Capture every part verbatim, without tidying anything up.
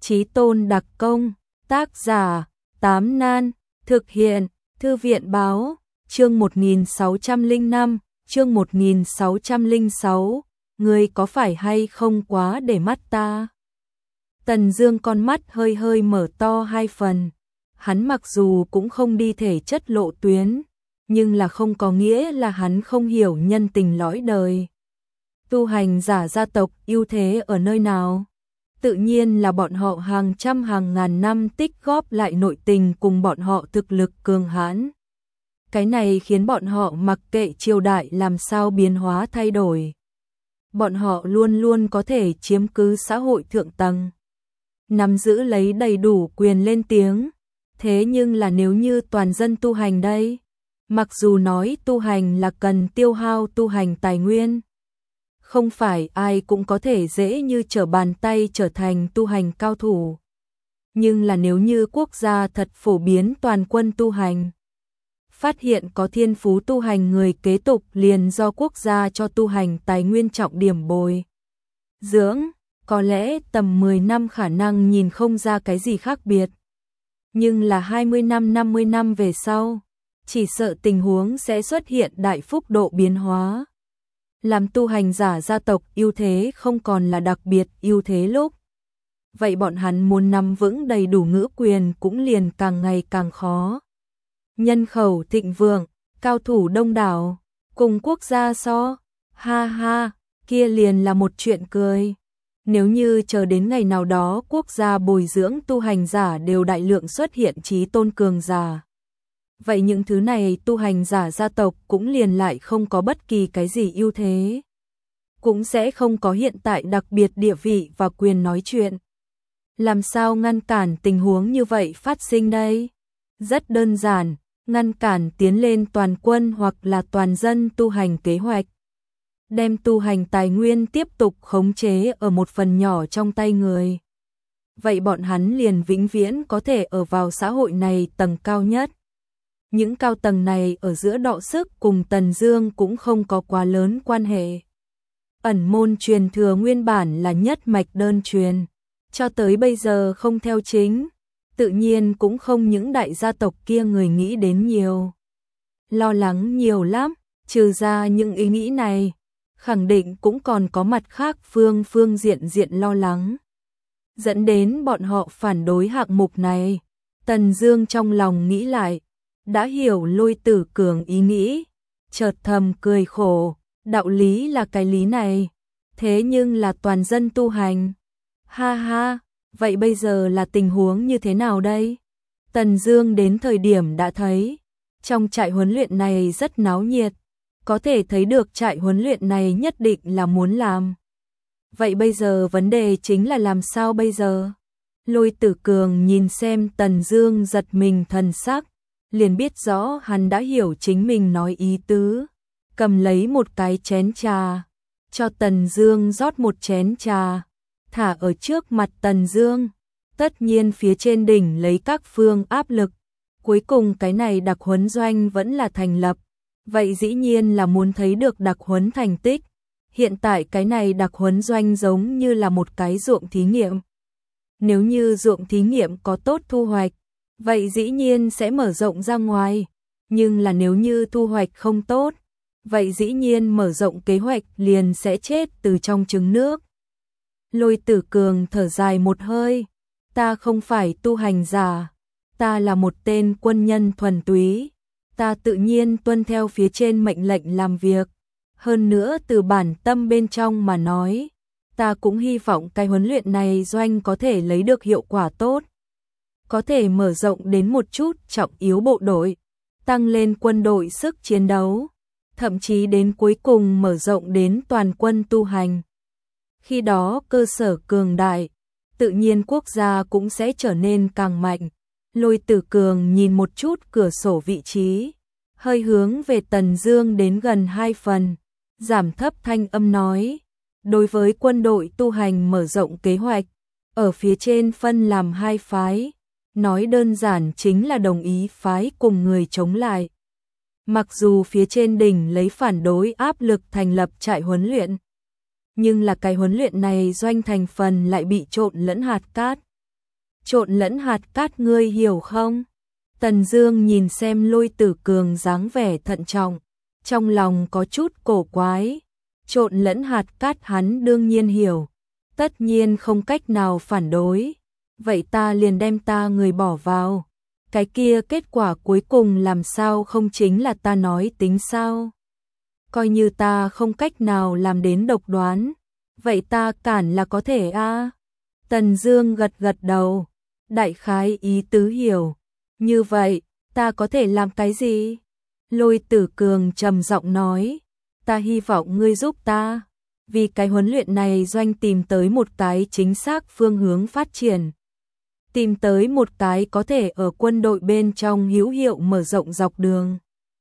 Chí Tôn đặc công, tác giả, Tám Nan, thực hiện, Thư viện báo, chương một nghìn sáu trăm lẻ năm, chương một nghìn sáu trăm lẻ sáu, ngươi có phải hay không quá để mắt ta? Tần Dương con mắt hơi hơi mở to hai phần, hắn mặc dù cũng không đi thể chất lộ tuyến, nhưng là không có nghĩa là hắn không hiểu nhân tình lõi đời. Tu hành giả gia tộc ưu thế ở nơi nào? Tự nhiên là bọn họ hàng trăm hàng ngàn năm tích góp lại nội tình cùng bọn họ thực lực cường hãn. Cái này khiến bọn họ mặc kệ triều đại làm sao biến hóa thay đổi. Bọn họ luôn luôn có thể chiếm cứ xã hội thượng tầng, nắm giữ lấy đầy đủ quyền lên tiếng. Thế nhưng là nếu như toàn dân tu hành đây, mặc dù nói tu hành là cần tiêu hao tu hành tài nguyên, không phải ai cũng có thể dễ như trở bàn tay trở thành tu hành cao thủ. Nhưng là nếu như quốc gia thật phổ biến toàn quân tu hành, phát hiện có thiên phú tu hành người kế tục liền do quốc gia cho tu hành tài nguyên trọng điểm bồi dưỡng, có lẽ tầm mười năm khả năng nhìn không ra cái gì khác biệt. Nhưng là hai mươi năm năm mươi năm về sau, chỉ sợ tình huống sẽ xuất hiện đại phúc độ biến hóa. Làm tu hành giả gia tộc ưu thế không còn là đặc biệt ưu thế lúc, vậy bọn hắn muốn nắm vững đầy đủ ngữ quyền cũng liền càng ngày càng khó. Nhân khẩu thịnh vượng, cao thủ đông đảo, cùng quốc gia so, ha ha, kia liền là một chuyện cười. Nếu như chờ đến ngày nào đó quốc gia bồi dưỡng tu hành giả đều đại lượng xuất hiện chí tôn cường giả, vậy những thứ này tu hành giả gia tộc cũng liền lại không có bất kỳ cái gì ưu thế, cũng sẽ không có hiện tại đặc biệt địa vị và quyền nói chuyện. Làm sao ngăn cản tình huống như vậy phát sinh đây? Rất đơn giản, ngăn cản tiến lên toàn quân hoặc là toàn dân tu hành kế hoạch. Đem tu hành tài nguyên tiếp tục khống chế ở một phần nhỏ trong tay người. Vậy bọn hắn liền vĩnh viễn có thể ở vào xã hội này tầng cao nhất. Những cao tầng này ở giữa đọ sức cùng Tần Dương cũng không có quá lớn quan hệ. Ẩn môn truyền thừa nguyên bản là nhất mạch đơn truyền, cho tới bây giờ không theo chính, tự nhiên cũng không những đại gia tộc kia người nghĩ đến nhiều. Lo lắng nhiều lắm, trừ ra những ý nghĩ này, khẳng định cũng còn có mặt khác phương phương diện diện lo lắng, dẫn đến bọn họ phản đối hạng mục này. Tần Dương trong lòng nghĩ lại, đã hiểu Lôi Tử Cường ý nghĩ, chợt thầm cười khổ, đạo lý là cái lý này, thế nhưng là toàn dân tu hành. Ha ha, vậy bây giờ là tình huống như thế nào đây? Tần Dương đến thời điểm đã thấy, trong trại huấn luyện này rất náo nhiệt, có thể thấy được trại huấn luyện này nhất định là muốn làm. Vậy bây giờ vấn đề chính là làm sao bây giờ? Lôi Tử Cường nhìn xem Tần Dương giật mình thần sắc, liền biết rõ hắn đã hiểu chính mình nói ý tứ, cầm lấy một cái chén trà, cho Tần Dương rót một chén trà, thả ở trước mặt Tần Dương. Tất nhiên phía trên đỉnh lấy các phương áp lực, cuối cùng cái này đặc huấn doanh vẫn là thành lập, vậy dĩ nhiên là muốn thấy được đặc huấn thành tích. Hiện tại cái này đặc huấn doanh giống như là một cái ruộng thí nghiệm. Nếu như ruộng thí nghiệm có tốt thu hoạch, vậy dĩ nhiên sẽ mở rộng ra ngoài, nhưng là nếu như thu hoạch không tốt, vậy dĩ nhiên mở rộng kế hoạch liền sẽ chết từ trong trứng nước. Lôi Tử Cường thở dài một hơi, ta không phải tu hành giả, ta là một tên quân nhân thuần túy, ta tự nhiên tuân theo phía trên mệnh lệnh làm việc, hơn nữa từ bản tâm bên trong mà nói, ta cũng hy vọng cái huấn luyện này doanh có thể lấy được hiệu quả tốt, có thể mở rộng đến một chút trọng yếu bộ đội, tăng lên quân đội sức chiến đấu, thậm chí đến cuối cùng mở rộng đến toàn quân tu hành. Khi đó cơ sở cường đại, tự nhiên quốc gia cũng sẽ trở nên càng mạnh. Lôi Tử Cường nhìn một chút cửa sổ vị trí, hơi hướng về Tần Dương đến gần hai phần, giảm thấp thanh âm nói, đối với quân đội tu hành mở rộng kế hoạch, ở phía trên phân làm hai phái, nói đơn giản chính là đồng ý phái cùng người chống lại. Mặc dù phía trên đỉnh lấy phản đối áp lực thành lập trại huấn luyện, nhưng là cái huấn luyện này doanh thành phần lại bị trộn lẫn hạt cát. trộn lẫn hạt cát ngươi hiểu không? Tần Dương nhìn xem Lôi Tử Cường dáng vẻ thận trọng, trong lòng có chút cổ quái. Trộn lẫn hạt cát hắn đương nhiên hiểu, tất nhiên không cách nào phản đối. Vậy ta liền đem ta người bỏ vào, cái kia kết quả cuối cùng làm sao không chính là ta nói tính sao? Coi như ta không cách nào làm đến độc đoán, vậy ta cản là có thể a. À? Tần Dương gật gật đầu, đại khái ý tứ hiểu. Như vậy, ta có thể làm cái gì? Lôi Tử Cường trầm giọng nói, ta hy vọng ngươi giúp ta, vì cái huấn luyện này doanh tìm tới một cái chính xác phương hướng phát triển. Tìm tới một cái có thể ở quân đội bên trong hữu hiệu mở rộng dọc đường.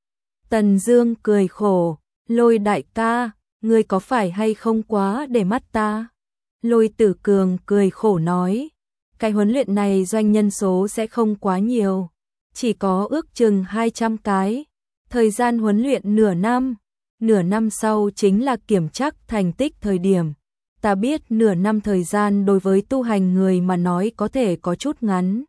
Tần Dương cười khổ, Lôi đại ca, ngươi có phải hay không quá để mắt ta? Lôi Tử Cường cười khổ nói, cái huấn luyện này doanh nhân số sẽ không quá nhiều, chỉ có ước chừng hai trăm cái, thời gian huấn luyện nửa năm, nửa năm sau chính là kiểm trắc thành tích thời điểm. Ta biết nửa năm thời gian đối với tu hành người mà nói có thể có chút ngắn.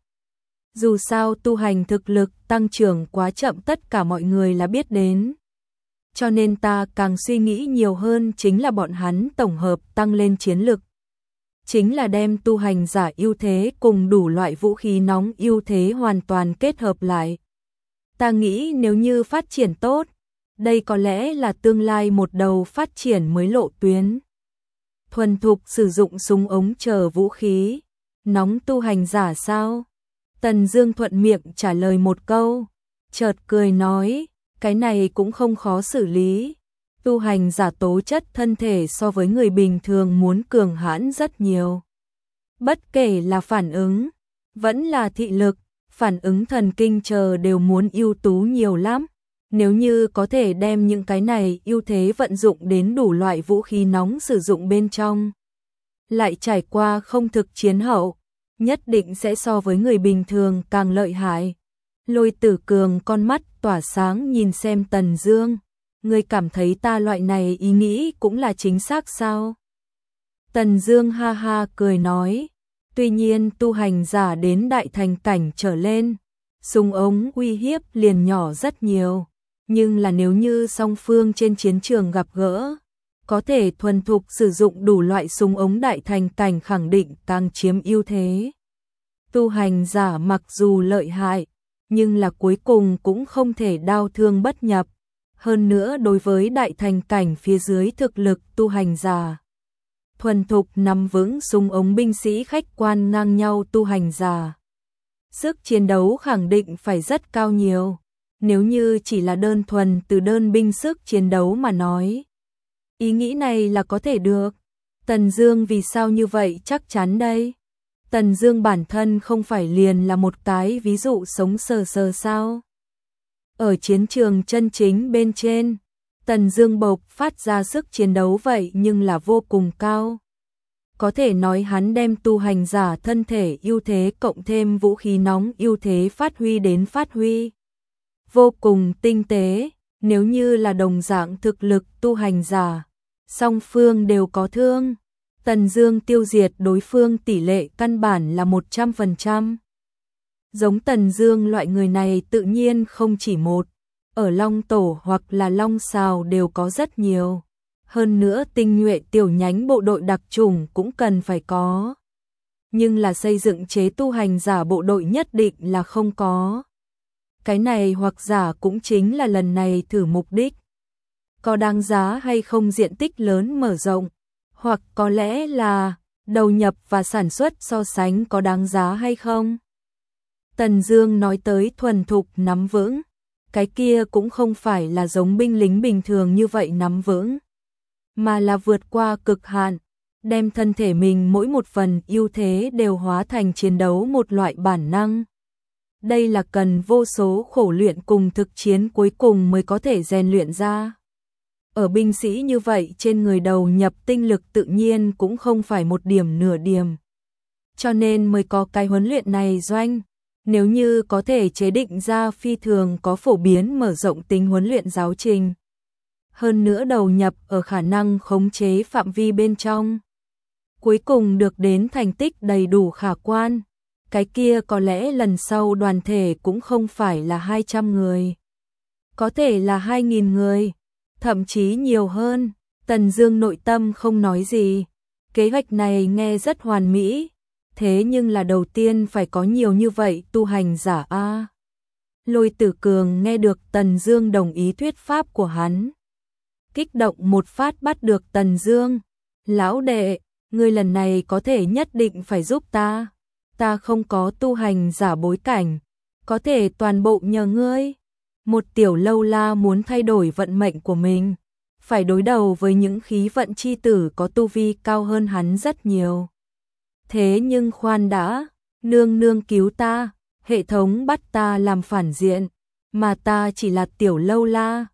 Dù sao tu hành thực lực tăng trưởng quá chậm tất cả mọi người là biết đến. Cho nên ta càng suy nghĩ nhiều hơn chính là bọn hắn tổng hợp tăng lên chiến lực. Chính là đem tu hành giả ưu thế cùng đủ loại vũ khí nóng ưu thế hoàn toàn kết hợp lại. Ta nghĩ nếu như phát triển tốt, đây có lẽ là tương lai một đầu phát triển mới lộ tuyến. Thuần thục sử dụng súng ống chờ vũ khí, nóng tu hành giả sao? Tần Dương thuận miệng trả lời một câu, chợt cười nói, cái này cũng không khó xử lý. Tu hành giả tố chất thân thể so với người bình thường muốn cường hãn rất nhiều. Bất kể là phản ứng, vẫn là thị lực, phản ứng thần kinh chờ đều muốn ưu tú nhiều lắm. Nếu như có thể đem những cái này ưu thế vận dụng đến đủ loại vũ khí nóng sử dụng bên trong, lại trải qua không thực chiến hậu, nhất định sẽ so với người bình thường càng lợi hại. Lôi Tử Cường con mắt tỏa sáng nhìn xem Tần Dương, ngươi cảm thấy ta loại này ý nghĩ cũng là chính xác sao? Tần Dương ha ha cười nói, tuy nhiên tu hành giả đến đại thành cảnh trở lên, súng ống uy hiếp liền nhỏ rất nhiều. Nhưng là nếu như song phương trên chiến trường gặp gỡ, có thể thuần thục sử dụng đủ loại súng ống đại thành cảnh khẳng định càng chiếm ưu thế. Tu hành giả mặc dù lợi hại, nhưng là cuối cùng cũng không thể đau thương bất nhập. Hơn nữa đối với đại thành cảnh phía dưới thực lực tu hành giả, thuần thục nắm vững súng ống binh sĩ khách quan ngang nhau tu hành giả, sức chiến đấu khẳng định phải rất cao nhiều. Nếu như chỉ là đơn thuần từ đơn binh sức chiến đấu mà nói, ý nghĩ này là có thể được. Tần Dương vì sao như vậy chắc chắn đây? Tần Dương bản thân không phải liền là một cái ví dụ sống sờ sờ sao? Ở chiến trường chân chính bên trên, Tần Dương bộc phát ra sức chiến đấu vậy nhưng là vô cùng cao. Có thể nói hắn đem tu hành giả thân thể ưu thế cộng thêm vũ khí nóng ưu thế phát huy đến phát huy. Vô cùng tinh tế, nếu như là đồng dạng thực lực tu hành giả, song phương đều có thương, Tần Dương tiêu diệt đối phương tỷ lệ căn bản là một trăm phần trăm. Giống Tần Dương loại người này tự nhiên không chỉ một, ở Long Tổ hoặc là Long Sào đều có rất nhiều. Hơn nữa tinh nhuệ tiểu nhánh bộ đội đặc chủng cũng cần phải có. Nhưng là xây dựng chế tu hành giả bộ đội nhất định là không có. Cái này hoặc giả cũng chính là lần này thử mục đích. Có đáng giá hay không diện tích lớn mở rộng, hoặc có lẽ là đầu nhập và sản xuất so sánh có đáng giá hay không. Tần Dương nói tới thuần thục nắm vững, cái kia cũng không phải là giống binh lính bình thường như vậy nắm vững, mà là vượt qua cực hạn, đem thân thể mình mỗi một phần ưu thế đều hóa thành chiến đấu một loại bản năng. Đây là cần vô số khổ luyện cùng thực chiến cuối cùng mới có thể rèn luyện ra. Ở binh sĩ như vậy trên người đầu nhập tinh lực tự nhiên cũng không phải một điểm nửa điểm. Cho nên mới có cái huấn luyện này doanh. Nếu như có thể chế định ra phi thường có phổ biến mở rộng tính huấn luyện giáo trình. Hơn nữa đầu nhập ở khả năng khống chế phạm vi bên trong. Cuối cùng được đến thành tích đầy đủ khả quan. cái kia có lẽ lần sau đoàn thể cũng không phải là hai trăm người. Có thể là hai nghìn người, thậm chí nhiều hơn. Tần Dương nội tâm không nói gì. Kế hoạch này nghe rất hoàn mỹ, thế nhưng là đầu tiên phải có nhiều như vậy tu hành giả a. Lôi Tử Cường nghe được Tần Dương đồng ý thuyết pháp của hắn, kích động một phát bắt được Tần Dương. Lão đệ, ngươi lần này có thể nhất định phải giúp ta. Ta không có tu hành giả bối cảnh, có thể toàn bộ nhờ ngươi. Một tiểu lâu la muốn thay đổi vận mệnh của mình, phải đối đầu với những khí vận chi tử có tu vi cao hơn hắn rất nhiều. Thế nhưng khoan đã, nương nương cứu ta, hệ thống bắt ta làm phản diện, mà ta chỉ là tiểu lâu la,